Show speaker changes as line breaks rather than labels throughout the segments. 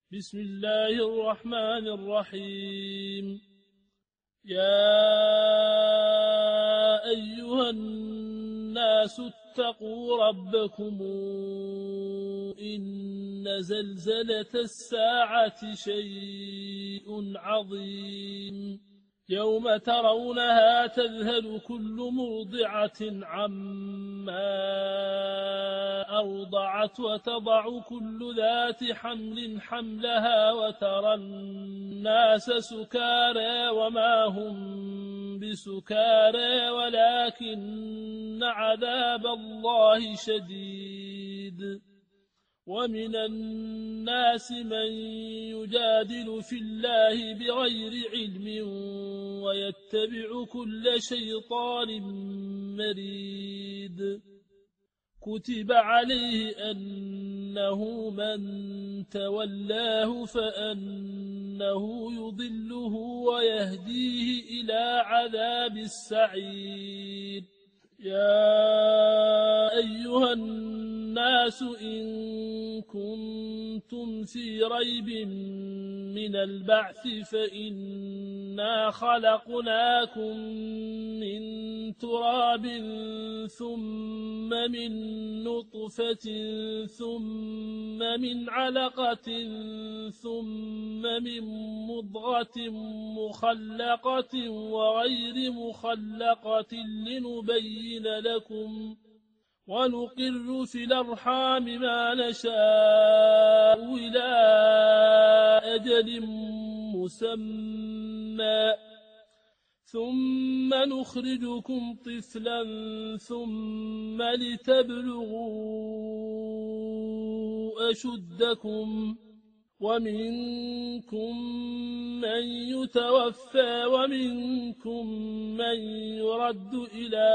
بسم الله الرحمن الرحيم. يا أيها الناس اتقوا ربكم إن زلزلة الساعة شيء عظيم يوم ترونها تذهل كل مرضعة عما أرضعت وتضع كل ذات حمل حملها وترى الناس سكارى وما هم بسكارى ولكن عذاب الله شديد. ومن الناس من يجادل في الله بغير علم ويتبع كل شيطان مريد. كتب عليه أنه من تولاه فأنه يضله ويهديه إلى عذاب السعير. يا أيها الناس إن كنتم في ريب من البعث فإنا خلقناكم من تراب ثم من نطفة ثم من علقة ثم من مضغة مخلقة وغير مخلقة لنبين لكم ونقر في الأرحام ما نشاء إلى أجل مسمى ثم نخرجكم طفلا ثم لتبلغوا أشدكم ومنكم من يتوفى ومنكم من يرد إلى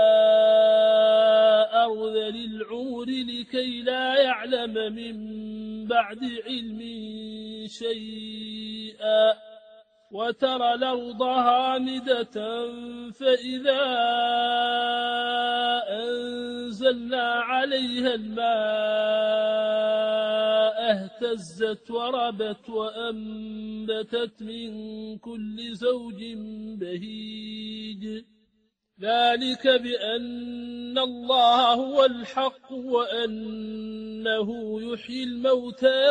أرذل العمر لكي لا يعلم من بعد علم شيئا وترى الأرض هامدة فإذا أنزلنا عليها الماء اهتزت وربت وأنبتت من كل زوج بهيج. ذلك بأن الله هو الحق وأنه يحيي الموتى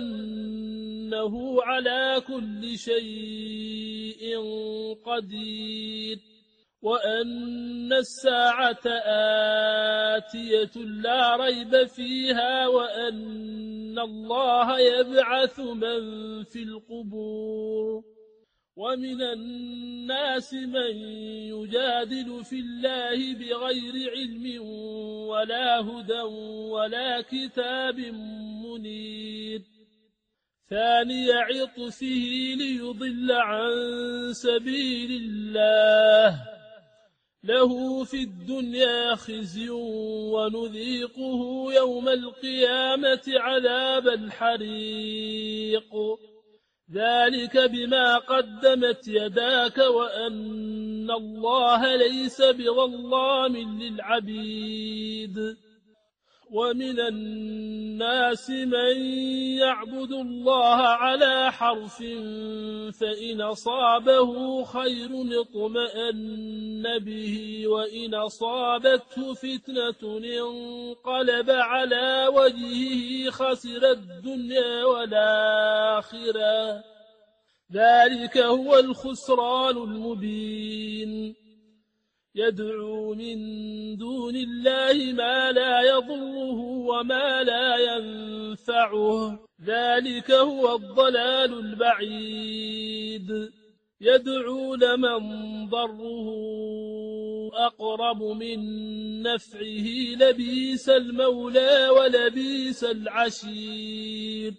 وأنه على كل شيء قدير وأن الساعة آتية لا ريب فيها وأن الله يبعث من في القبور. ومن الناس من يجادل في الله بغير علم ولا هدى ولا كتاب منير. ثاني عطفه ليضل عن سبيل الله له في الدنيا خزي ونذيقه يوم القيامة عذاب الحريق. ذلك بما قدمت يداك وأن الله ليس بظلام للعبيد. ومن الناس من يعبد الله على حرف فإن أصابه خير اطمأن به وإن أصابته فتنة انقلب على وجهه خسر الدنيا والآخرة. ذلك هو الخسران المبين. يدعو من دون الله ما لا يضره وما لا ينفعه ذلك هو الضلال البعيد. يدعو لمن ضره أقرب من نفعه لبئس المولى ولبئس العشير.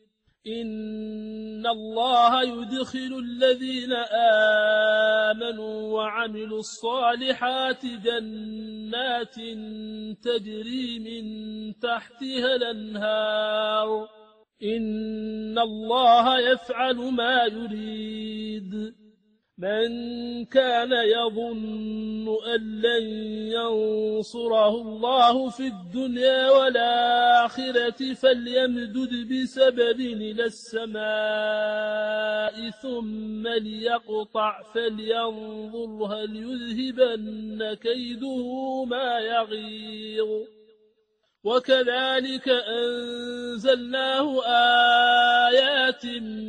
إن الله يدخل الذين آمنوا وعملوا الصالحات جنات تجري من تحتها الأنهار. إن الله يفعل ما يريد. من كان يظن أن لن ينصره الله في الدنيا والآخرة فليمدد بسبب إلى السماء ثم ليقطع فلينظر هل يذهبن كيده ما يغيظ. وكذلك أنزلناه آيات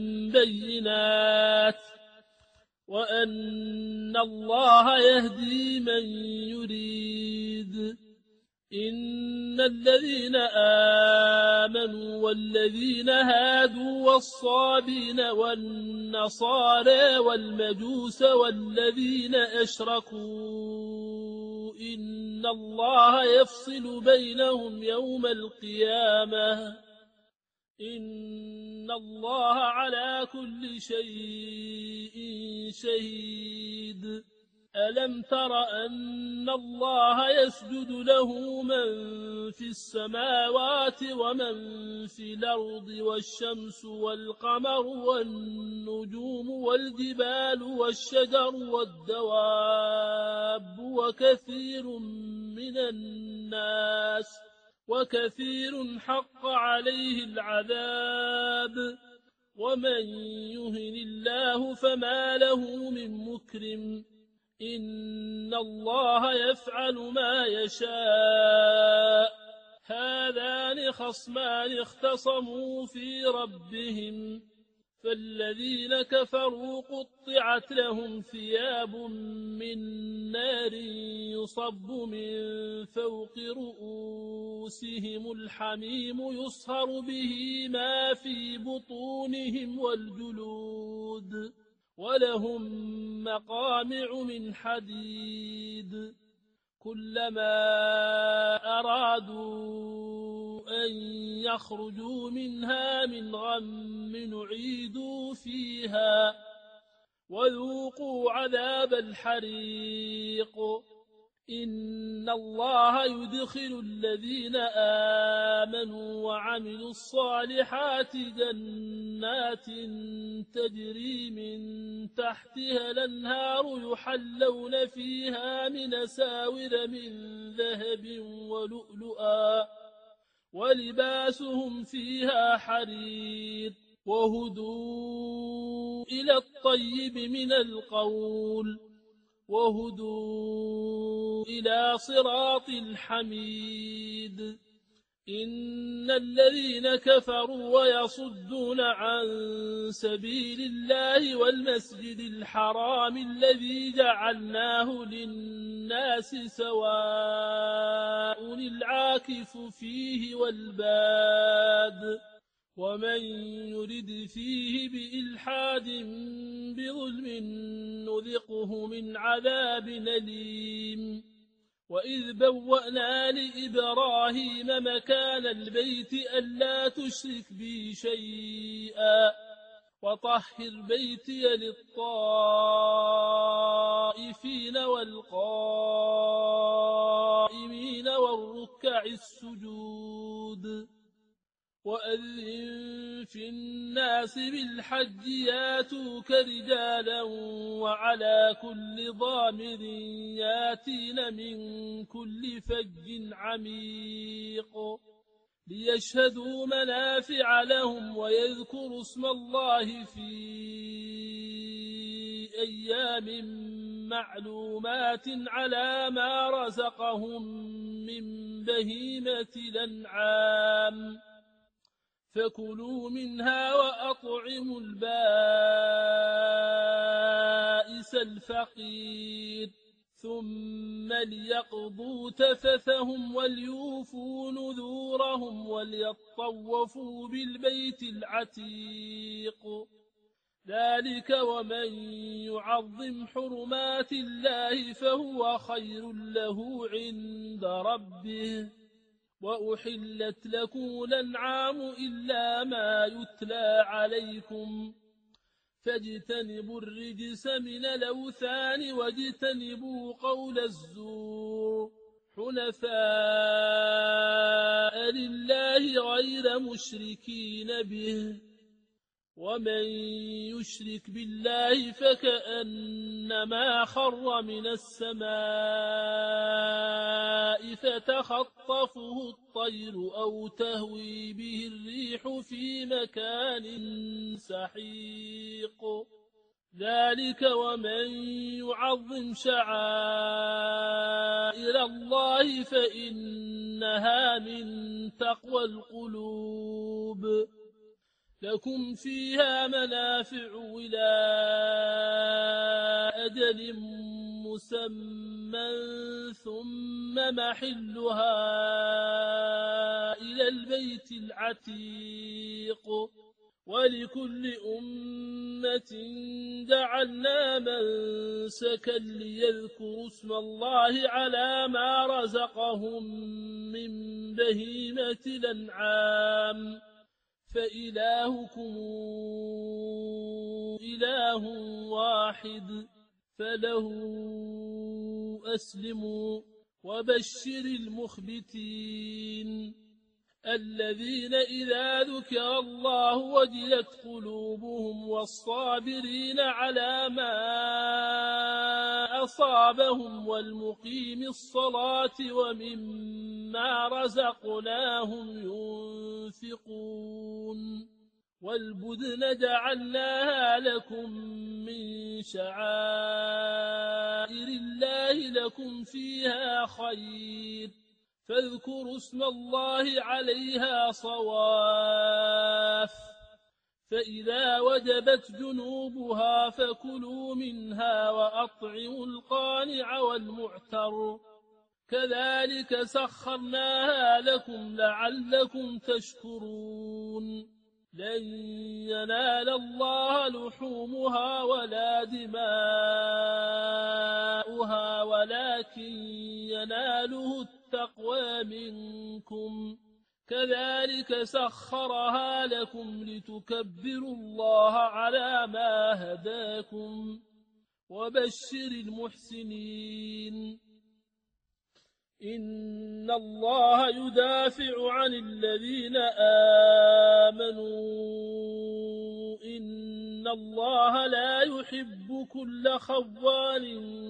بينات وأن الله يهدي من يريد. إن الذين آمنوا والذين هادوا والصابين والنصارى والمجوس والذين أشركوا إن الله يفصل بينهم يوم القيامة إن الله على كل شيء شهيد. ألم تر أن الله يسجد له من في السماوات ومن في الأرض والشمس والقمر والنجوم والجبال والشجر والدواب وكثير حق عليه العذاب ومن يهن الله فما له من مكرم. إن الله يفعل ما يشاء. هذان خصمان اختصموا في ربهم فالذين كفروا قطعت لهم ثياب من نار يصب من فوق رؤوسهم الحميم يصهر به ما في بطونهم والجلود ولهم مقامع من حديد. كلما أرادوا أن يخرجوا منها من غم نعيدوا فيها وذوقوا عذاب الحريق. إن الله يدخل الذين آمنوا وعملوا الصالحات جنات تجري من تحتها الأنهار يحلون فيها من أساور من ذهب ولؤلؤا ولباسهم فيها حرير وهدوا إلى الطيب من القول وهدوا إلى صراط الحميد. إن الذين كفروا ويصدون عن سبيل الله والمسجد الحرام الذي جعلناه للناس سواء العاكف فيه والباد ومن يرد فيه بإلحاد بظلم نذقه من عذاب أليم. وإذ بوأنا لإبراهيم مكان البيت ألا تشرك بي شيئا وطهر بيتي للطائفين والقائمين والركع السجود. وأذن في الناس بالحج ياتوك رجالا وعلى كل ضامر ياتين من كل فج عميق ليشهدوا منافع لهم ويذكروا اسم الله في أيام معلومات على ما رزقهم من بهيمة الأنعام فكلوا منها وأطعموا البائس الفقير ثم ليقضوا تفثهم وليوفوا نذورهم وليطوفوا بالبيت العتيق. ذلك ومن يعظم حرمات الله فهو خير له عند ربه. وأحلت لكم الأنعام إلا ما يتلى عليكم فاجتنبوا الرجس من الأوثان واجتنبوا قول الزور حنفاء لله غير مشركين به ومن يشرك بالله فكأنما خر من السماء فتخطفه الطير أو تهوي به الريح في مكان سحيق ذلك ومن يعظم شعائر الله فإنها من تقوى القلوب لكم فيها منافع إلى أجل مسمى ثم محلها إلى البيت العتيق ولكل أمة جعلنا منسكا ليذكروا اسم الله على ما رزقهم من بهيمة الأنعام فإلهكم إله واحد فله أسلموا وبشر المخبتين الذين إذا ذكر الله وجلت قلوبهم والصابرين على ما أصابهم والمقيم الصلاة ومما رزقناهم ينفقون والبدن جعلناها لكم من شعائر الله لكم فيها خير فاذكروا اسم الله عليها صواف فإذا وجبت جنوبها فكلوا منها وأطعموا القانع والمعتر كذلك سخرناها لكم لعلكم تشكرون لن ينال الله لحومها ولا دماؤها ولكن يناله التقوى منكم كذلك سخرها لكم لتكبروا الله على ما هداكم وبشر المحسنين إن الله يدافع عن الذين آمنوا إن الله لا يحب كل خوان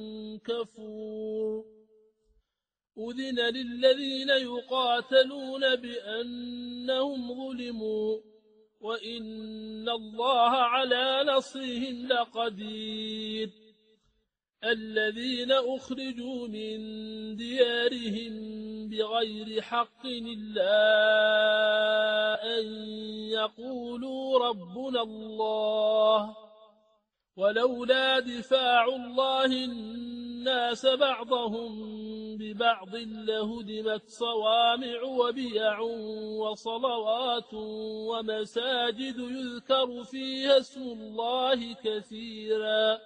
كفور أذن للذين يقاتلون بأنهم ظلموا وإن الله على نصرهم لقدير الذين أخرجوا من ديارهم بغير حق إلا أن يقولوا ربنا الله ولولا دفاع الله الناس بعضهم ببعض لهدمت صوامع وبيع وصلوات ومساجد يذكر فيها اسم الله كثيرا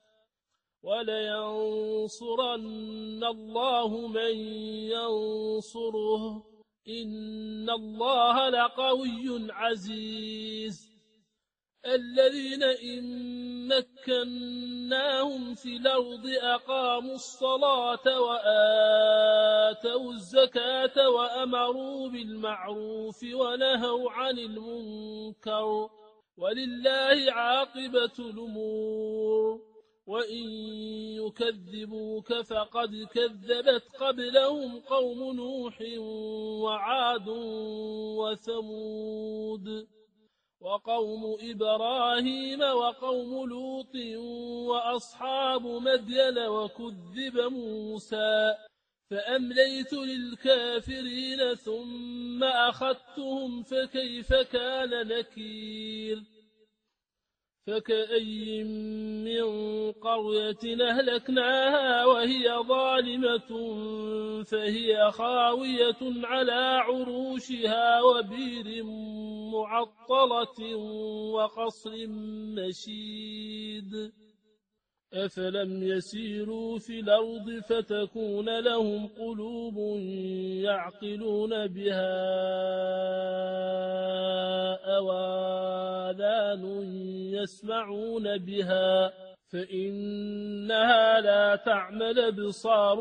ولينصرن الله من ينصره إن الله لقوي عزيز الذين إن مكناهم في الأرض أقاموا الصلاة وآتوا الزكاة وأمروا بالمعروف ونهوا عن المنكر ولله عاقبة الأمور وإن يكذبوك فقد كذبت قبلهم قوم نوح وعاد وثمود وقوم إبراهيم وقوم لوط وأصحاب مدين وكذب موسى فأمليت للكافرين ثم أخذتهم فكيف كان نكير فكأي من قرية أهلكناها وهي ظالمة فهي خاوية على عروشها وبير معطلة وقصر مشيد أفلم يسيروا في الأرض فتكون لهم قلوب يعقلون بها أو آذان يسمعون بها فإنها لا تعمى الأبصار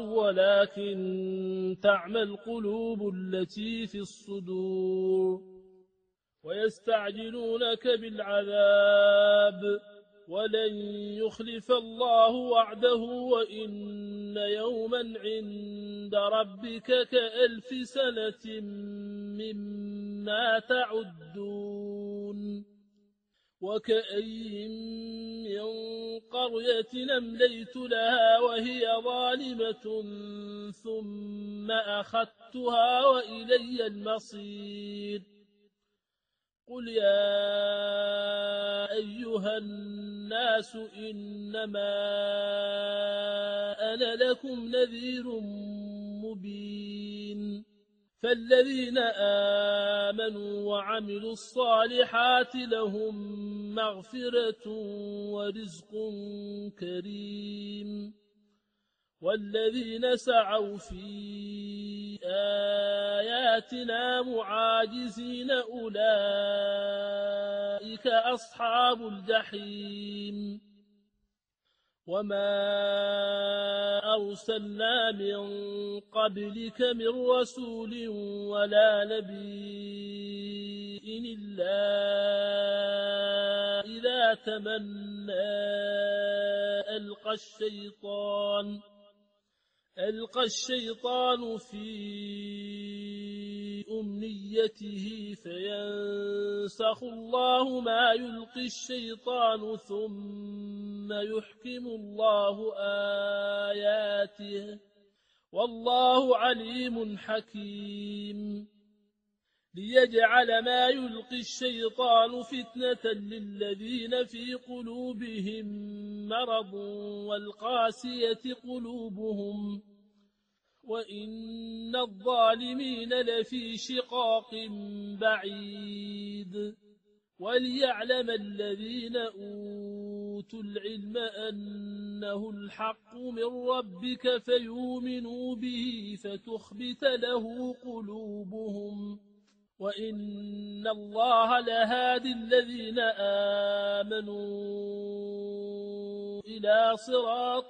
ولكن تعمى القلوب التي في الصدور ويستعجلونك بالعذاب ولن يخلف الله وعده وإن يوما عند ربك كألف سنة مما تعدون وكأي من قرية أمليت لها وهي ظالمة ثم أخذتها وإلي المصير قل يا أيها الناس إنما أنا لكم نذير مبين فالذين آمنوا وعملوا الصالحات لهم مغفرة ورزق كريم والذين سعوا في آياتنا معاجزين أولئك أصحاب الجحيم وما أرسلنا من قبلك من رسول ولا نبي إلا إذا تمنى ألقى الشيطان في أمنيته فينسخ الله ما يلقي الشيطان ثم يحكم الله آياته والله عليم حكيم ليجعل ما يلقي الشيطان فتنة للذين في قلوبهم مرض والقاسية قلوبهم وإن الظالمين لفي شقاق بعيد وليعلم الذين أوتوا العلم أنه الحق من ربك فيؤمنوا به فتخبت له قلوبهم وإن الله لهادي الذين آمنوا إلى صراط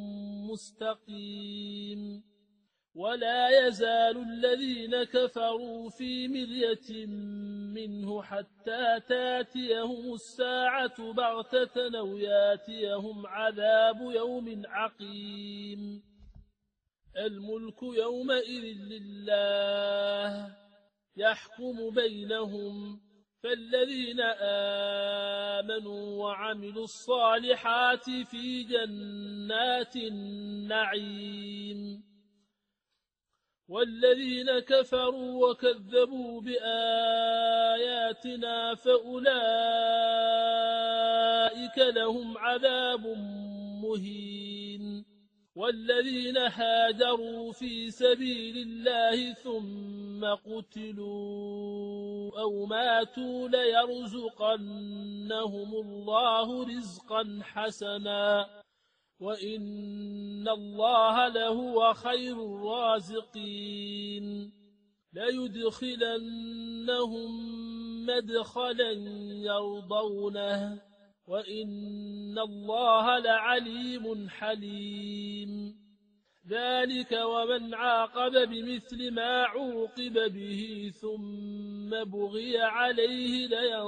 مستقيم ولا يزال الذين كفروا في مرية منه حتى تاتيهم الساعة بغتة أو ياتيهم عذاب يوم عقيم الملك يومئذ لله يحكم بينهم فالذين آمنوا وعملوا الصالحات في جنات النعيم والذين كفروا وكذبوا بآياتنا فأولئك لهم عذاب مهين والذين هاجروا في سبيل الله ثم قتلوا أو ماتوا ليرزقنهم الله رزقا حسنا وإن الله لهو خير الرازقين ليدخلنهم مدخلا يرضونه وإن الله لعليم حليم ذلك ومن عاقب بمثل ما عوقب به ثم بغي عليه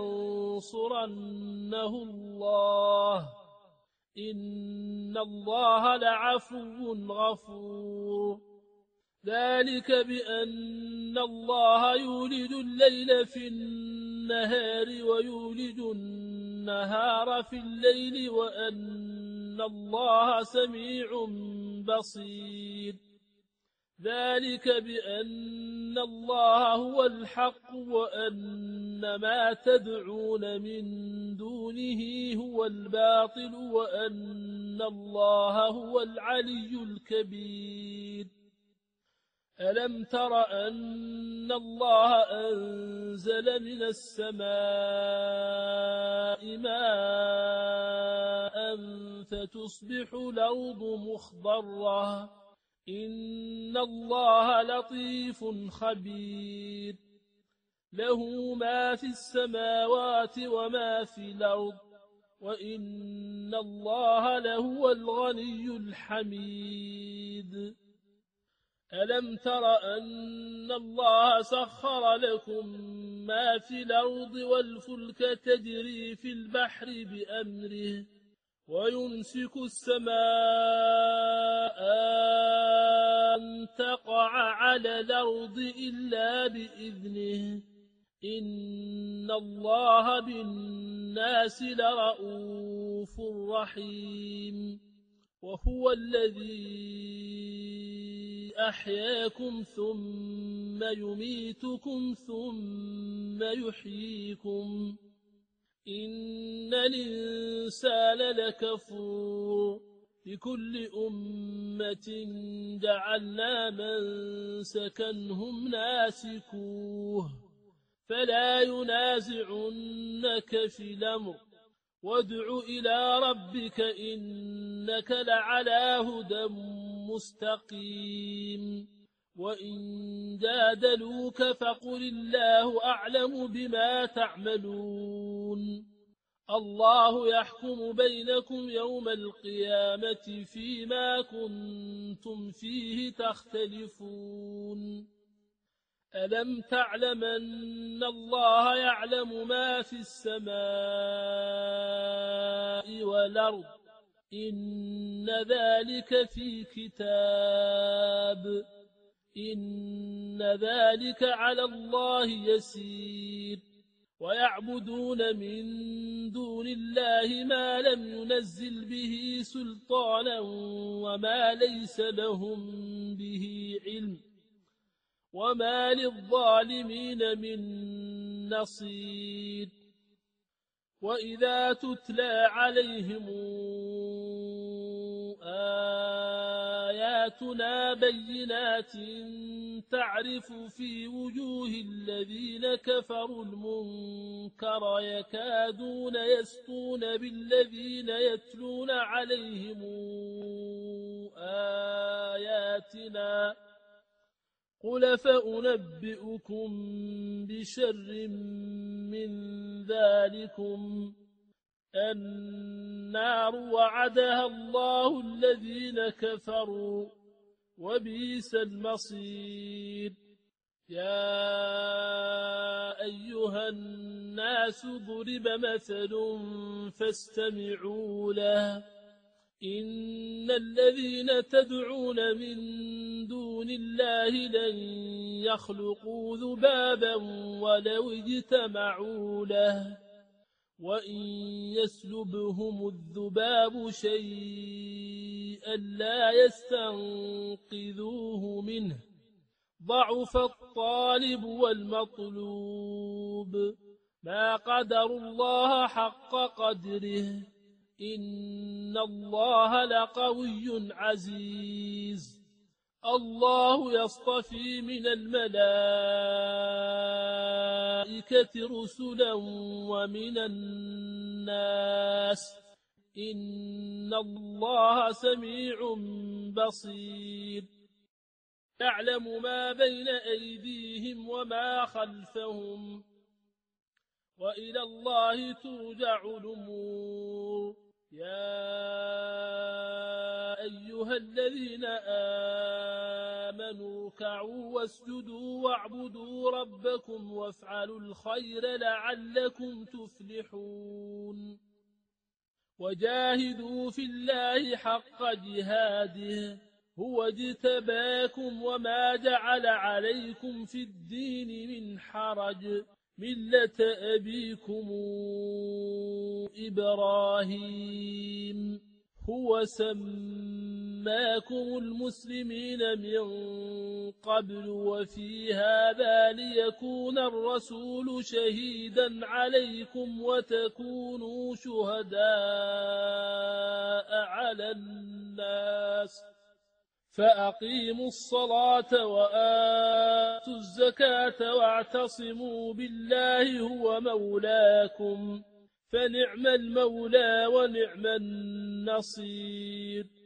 لينصرنه الله إن الله لعفو غفور ذلك بأن الله يولد الليل في النهار ويولد النهار في الليل وأن الله سميع بصير ذلك بأن الله هو الحق وأن ما تدعون من دونه هو الباطل وأن الله هو العلي الكبير ألم تر أن الله أنزل من السماء ماء فتصبح الأرض مخضرة إن الله لطيف خبير له ما في السماوات وما في الأرض وإن الله لهو الغني الحميد ألم تر أن الله سخر لكم ما في الأرض والفلك تجري في البحر بأمره ويمسك السماء أن تقع على الأرض إلا بإذنه إن الله بالناس لرؤوف رحيم وهو الذي أحياكم ثم يميتكم ثم يحييكم إن الإنسان لكفور لكل أمة جعلنا منسكا هم ناسكوه فلا ينازعنك في الأمر وادع إلى ربك إنك لعلى هدى مستقيم وإن جادلوك فقل الله أعلم بما تعملون الله يحكم بينكم يوم القيامة فيما كنتم فيه تختلفون ألم تعلم أن الله يعلم ما في السماء والأرض إن ذلك في كتاب إن ذلك على الله يسير ويعبدون من دون الله ما لم ينزل به سلطانا وما ليس لهم به علم وما للظالمين من نصير وإذا تتلى عليهم آياتنا بينات تعرف في وجوه الذين كفروا المنكر يكادون يسطون بالذين يتلون عليهم آياتنا قل فأنبئكم بشر من ذلكم النار وعدها الله الذين كفروا وبئس المصير يا أيها الناس ضرب مثل فاستمعوا له إن الذين تدعون من دون الله لن يخلقوا ذبابا ولو اجتمعوا له وإن يسلبهم الذباب شيئا لا يستنقذوه منه ضعف الطالب والمطلوب ما قدر الله حق قدره إن الله لقوي عزيز الله يصطفي من الملائكة رسلا ومن الناس إن الله سميع بصير يعلم ما بين أيديهم وما خلفهم وإلى الله ترجع الأمور يا أيها الذين آمنوا اركعوا واسجدوا واعبدوا ربكم وافعلوا الخير لعلكم تفلحون وجاهدوا في الله حق جهاده هو اجتباكم وما جعل عليكم في الدين من حرج ملة أبيكم إبراهيم هو سماكم المسلمين من قبل وفي هذا ليكون الرسول شهيدا عليكم وتكونوا شهداء على الناس فأقيموا الصلاة وآتوا الزكاة واعتصموا بالله هو مولاكم فنعم المولى ونعم النصير